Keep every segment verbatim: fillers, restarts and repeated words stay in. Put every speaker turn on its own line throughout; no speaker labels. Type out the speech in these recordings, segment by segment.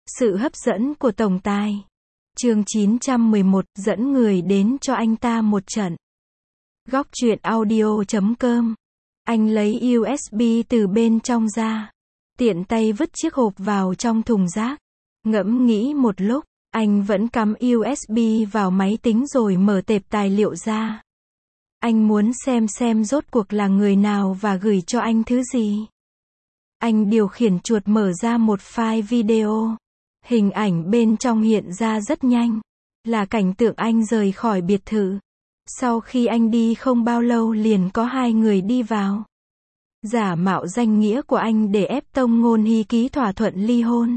Sự hấp dẫn của tổng tài. Chương chín trăm mười một, dẫn người đến cho anh ta một trận. Góc truyện audio chấm com. Anh lấy u ét bê từ bên trong ra. Tiện tay vứt chiếc hộp vào trong thùng rác. Ngẫm nghĩ một lúc, anh vẫn cắm u ét bê vào máy tính rồi mở tệp tài liệu ra. Anh muốn xem xem rốt cuộc là người nào và gửi cho anh thứ gì. Anh điều khiển chuột mở ra một file video. Hình ảnh bên trong hiện ra rất nhanh. Là cảnh tượng anh rời khỏi biệt thự. Sau khi anh đi không bao lâu liền có hai người đi vào. Giả mạo danh nghĩa của anh để ép Tông Ngôn Hy ký thỏa thuận ly hôn.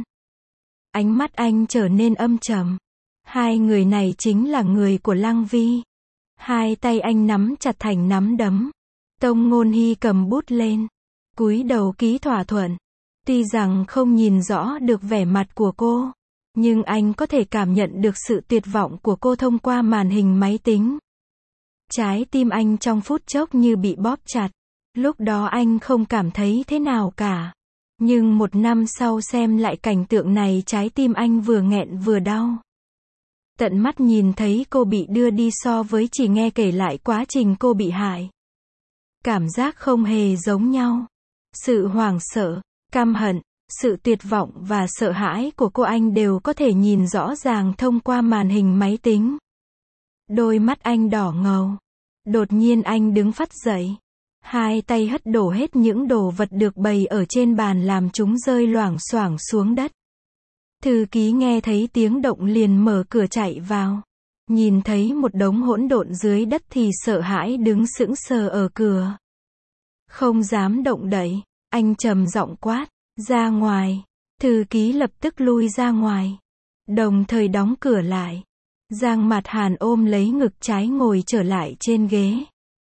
Ánh mắt anh trở nên âm trầm. Hai người này chính là người của Lăng Vi. Hai tay anh nắm chặt thành nắm đấm. Tông Ngôn Hy cầm bút lên. Cúi đầu ký thỏa thuận. Tuy rằng không nhìn rõ được vẻ mặt của cô, nhưng anh có thể cảm nhận được sự tuyệt vọng của cô thông qua màn hình máy tính. Trái tim anh trong phút chốc như bị bóp chặt. Lúc đó anh không cảm thấy thế nào cả. Nhưng một năm sau xem lại cảnh tượng này, trái tim anh vừa nghẹn vừa đau. Tận mắt nhìn thấy cô bị đưa đi so với chỉ nghe kể lại quá trình cô bị hại. Cảm giác không hề giống nhau. Sự hoảng sợ, căm hận, sự tuyệt vọng và sợ hãi của cô anh đều có thể nhìn rõ ràng thông qua màn hình máy tính. Đôi mắt anh đỏ ngầu. Đột nhiên anh đứng phắt dậy. Hai tay hất đổ hết những đồ vật được bày ở trên bàn làm chúng rơi loảng xoảng xuống đất. Thư ký nghe thấy tiếng động liền mở cửa chạy vào. Nhìn thấy một đống hỗn độn dưới đất thì sợ hãi đứng sững sờ ở cửa. Không dám động đậy. Anh trầm giọng quát, ra ngoài. Thư ký lập tức lui ra ngoài. Đồng thời đóng cửa lại. Giang Mạt Hàn ôm lấy ngực trái ngồi trở lại trên ghế.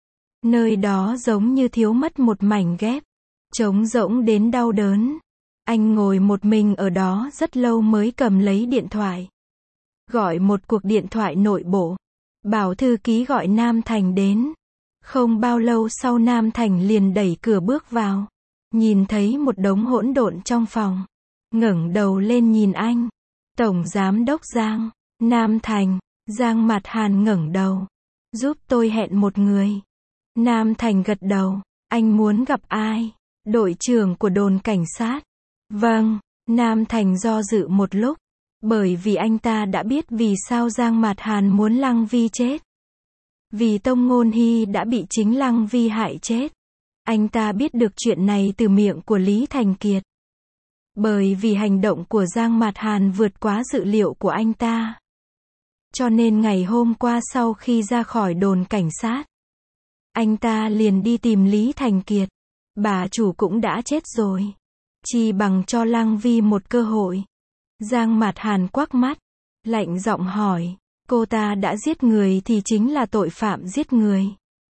Nơi đó giống như thiếu mất một mảnh ghép. Trống rỗng đến đau đớn. Anh ngồi một mình ở đó rất lâu mới cầm lấy điện thoại. Gọi một cuộc điện thoại nội bộ. Bảo thư ký gọi Nam Thành đến. Không bao lâu sau Nam Thành liền đẩy cửa bước vào. Nhìn thấy một đống hỗn độn trong phòng. Ngẩng đầu lên nhìn anh. Tổng Giám đốc Giang. Nam Thành. Giang Mạt Hàn ngẩng đầu. Giúp tôi hẹn một người. Nam Thành gật đầu. Anh muốn gặp ai? Đội trưởng của đồn cảnh sát. Vâng. Nam Thành do dự một lúc. Bởi vì anh ta đã biết vì sao Giang Mạt Hàn muốn Lăng Vi chết. Vì Tông Ngôn Hy đã bị chính Lăng Vi hại chết. Anh ta biết được chuyện này từ miệng của Lý Thành Kiệt. Bởi vì hành động của Giang Mạt Hàn vượt quá dự liệu của anh ta. Cho nên ngày hôm qua sau khi ra khỏi đồn cảnh sát, anh ta liền đi tìm Lý Thành Kiệt. Bà chủ cũng đã chết rồi. Chỉ bằng cho Lăng Vi một cơ hội. Giang Mạt Hàn quắc mắt. Lạnh giọng hỏi. Cô ta đã giết người thì chính là tội phạm giết người.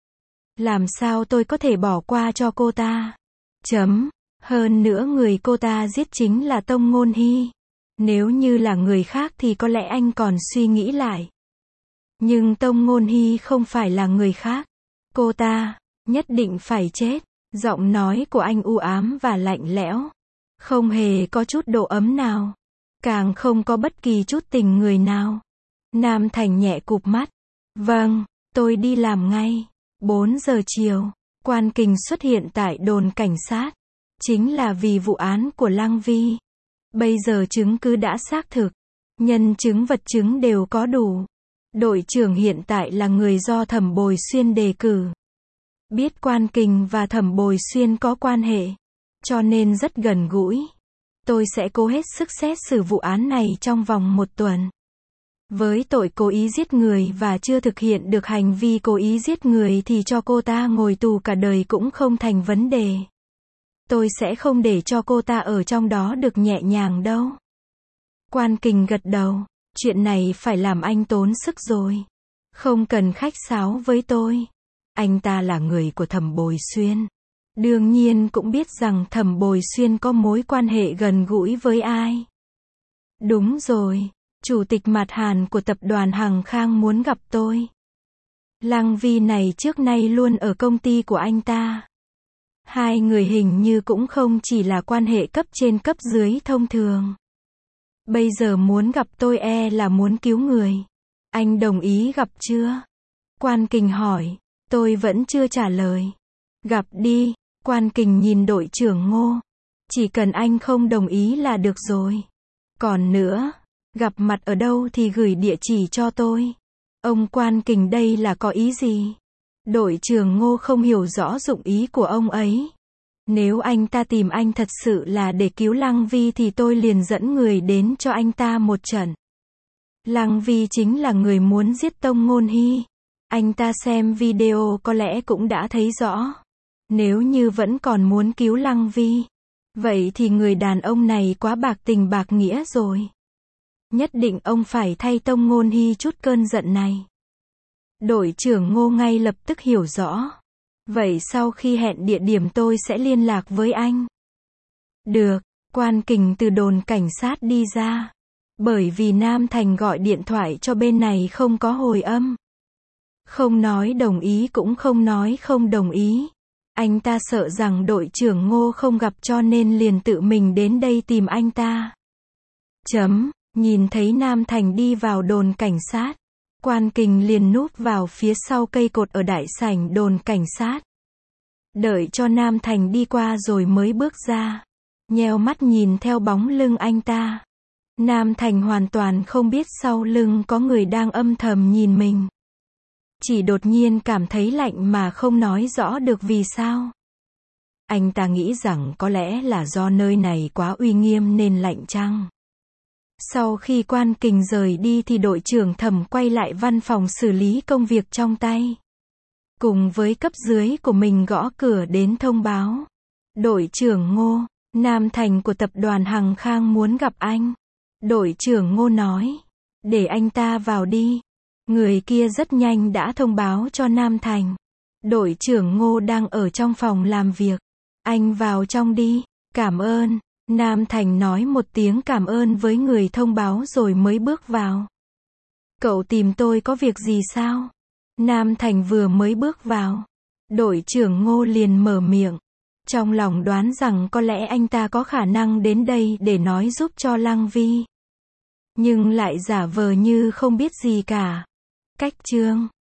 Làm sao tôi có thể bỏ qua cho cô ta? Chấm. Hơn nữa người cô ta giết chính là Tông Ngôn Hy. Nếu như là người khác thì có lẽ anh còn suy nghĩ lại. Nhưng Tông Ngôn Hy không phải là người khác. Cô ta, nhất định phải chết. Giọng nói của anh u ám và lạnh lẽo. Không hề có chút độ ấm nào. Càng không có bất kỳ chút tình người nào. Nam Thành nhẹ cụp mắt. Vâng, tôi đi làm ngay. bốn giờ chiều, Quan Kình xuất hiện tại đồn cảnh sát. Chính là vì vụ án của Lăng Vi. Bây giờ chứng cứ đã xác thực. Nhân chứng vật chứng đều có đủ. Đội trưởng hiện tại là người do Thẩm Bồi Xuyên đề cử. Biết Quan Kình và Thẩm Bồi Xuyên có quan hệ. Cho nên rất gần gũi. Tôi sẽ cố hết sức xét xử vụ án này trong vòng một tuần. Với tội cố ý giết người và chưa thực hiện được hành vi cố ý giết người thì cho cô ta ngồi tù cả đời cũng không thành vấn đề. Tôi sẽ không để cho cô ta ở trong đó được nhẹ nhàng đâu. Quan Kình gật đầu. Chuyện này phải làm anh tốn sức rồi. Không cần khách sáo với tôi. Anh ta là người của Thẩm Bồi Xuyên. Đương nhiên cũng biết rằng Thẩm Bồi Xuyên có mối quan hệ gần gũi với ai. Đúng rồi. Chủ tịch Mạt Hàn của tập đoàn Hằng Khang muốn gặp tôi. Lăng Vi này trước nay luôn ở công ty của anh ta. Hai người hình như cũng không chỉ là quan hệ cấp trên cấp dưới thông thường. Bây giờ muốn gặp tôi e là muốn cứu người. Anh đồng ý gặp chưa? Quan Kình hỏi. Tôi vẫn chưa trả lời. Gặp đi. Quan Kình nhìn đội trưởng Ngô. Chỉ cần anh không đồng ý là được rồi. Còn nữa, gặp mặt ở đâu thì gửi địa chỉ cho tôi. Ông Quan Kình đây là có ý gì? Đội trưởng Ngô không hiểu rõ dụng ý của ông ấy. Nếu anh ta tìm anh thật sự là để cứu Lăng Vi thì tôi liền dẫn người đến cho anh ta một trận. Lăng Vi chính là người muốn giết Tông Ngôn Hy. Anh ta xem video có lẽ cũng đã thấy rõ. Nếu như vẫn còn muốn cứu Lăng Vi, vậy thì người đàn ông này quá bạc tình bạc nghĩa rồi. Nhất định ông phải thay Tông Ngôn Hy chút cơn giận này. Đội trưởng Ngô ngay lập tức hiểu rõ. Vậy sau khi hẹn địa điểm tôi sẽ liên lạc với anh. Được, Quan Kình từ đồn cảnh sát đi ra. Bởi vì Nam Thành gọi điện thoại cho bên này không có hồi âm. Không nói đồng ý cũng không nói không đồng ý. Anh ta sợ rằng đội trưởng Ngô không gặp cho nên liền tự mình đến đây tìm anh ta. Chấm, nhìn thấy Nam Thành đi vào đồn cảnh sát. Quan Kình liền núp vào phía sau cây cột ở đại sảnh đồn cảnh sát. Đợi cho Nam Thành đi qua rồi mới bước ra. Nheo mắt nhìn theo bóng lưng anh ta. Nam Thành hoàn toàn không biết sau lưng có người đang âm thầm nhìn mình. Chỉ đột nhiên cảm thấy lạnh mà không nói rõ được vì sao. Anh ta nghĩ rằng có lẽ là do nơi này quá uy nghiêm nên lạnh chăng. Sau khi Quan Kình rời đi thì đội trưởng Thẩm quay lại văn phòng xử lý công việc trong tay. Cùng với cấp dưới của mình gõ cửa đến thông báo. Đội trưởng Ngô, Nam Thành của tập đoàn Hằng Khang muốn gặp anh. Đội trưởng Ngô nói. Để anh ta vào đi. Người kia rất nhanh đã thông báo cho Nam Thành. Đội trưởng Ngô đang ở trong phòng làm việc. Anh vào trong đi. Cảm ơn. Nam Thành nói một tiếng cảm ơn với người thông báo rồi mới bước vào. Cậu tìm tôi có việc gì sao? Nam Thành vừa mới bước vào. Đội trưởng Ngô liền mở miệng. Trong lòng đoán rằng có lẽ anh ta có khả năng đến đây để nói giúp cho Lăng Vi. Nhưng lại giả vờ như không biết gì cả. Cách chương